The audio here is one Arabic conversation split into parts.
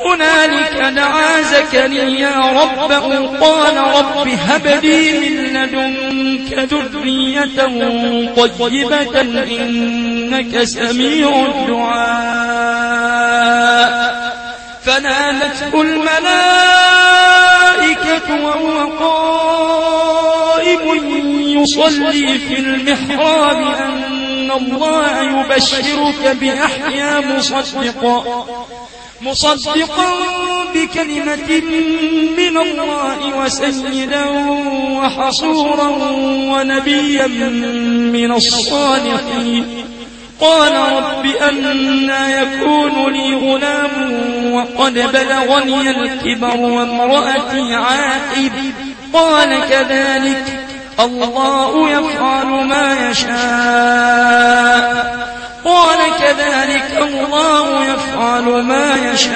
هنالك دعا زكريا ربه قال رب هب لي من لدنك ذرية طيبة إنك سميع الدعاء فنادته الملائكة وهو قائم يصلي في المحراب أن الله يبشرك بيحيى مصدقا بكلمة من الله وسيدا وحصورا ونبيا من الصالحين قال رب أنى يكون لي غلام وقد بلغني الكبر وامرأتي عاقر قال كذلك الله يفعل ما يشاء قال كذلك الله يفعل ما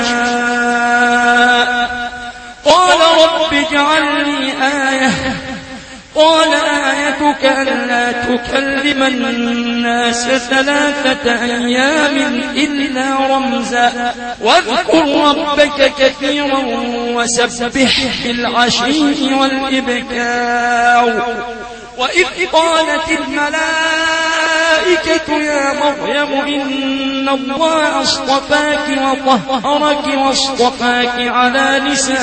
يشاء قال رب اجعل لي آية قال آيتك ألا تكلم الناس 3 أيام إلا رمزا واذكر ربك كثيرا وسبح بالعشي والإبكار وإذ قالت الملائكة يا مريم إن الله اصطفاك وطهرك واصطفاك على نساء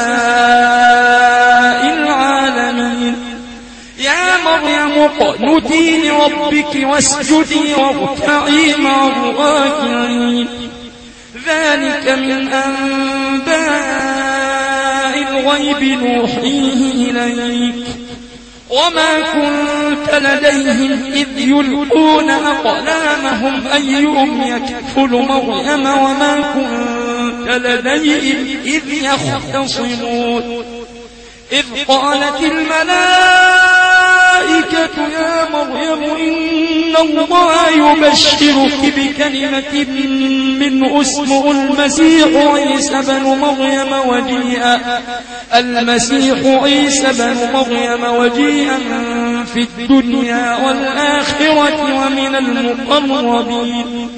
العالمين يا مريم اقنتي لربك واسجدي واركعي مع الراكعين ذلك من أنباء الغيب نوحيه إليك وما كنت لديهم إذ يلقون أقلامهم أيهم يكفل مريم وما كنت لديهم إذ يختصمون إذ قالت الملائكة يا مريم إن الله يبشرك بكلمة منه اسمه المسيح عيسى بن مريم وجيئا في الدنيا والآخرة ومن المقربين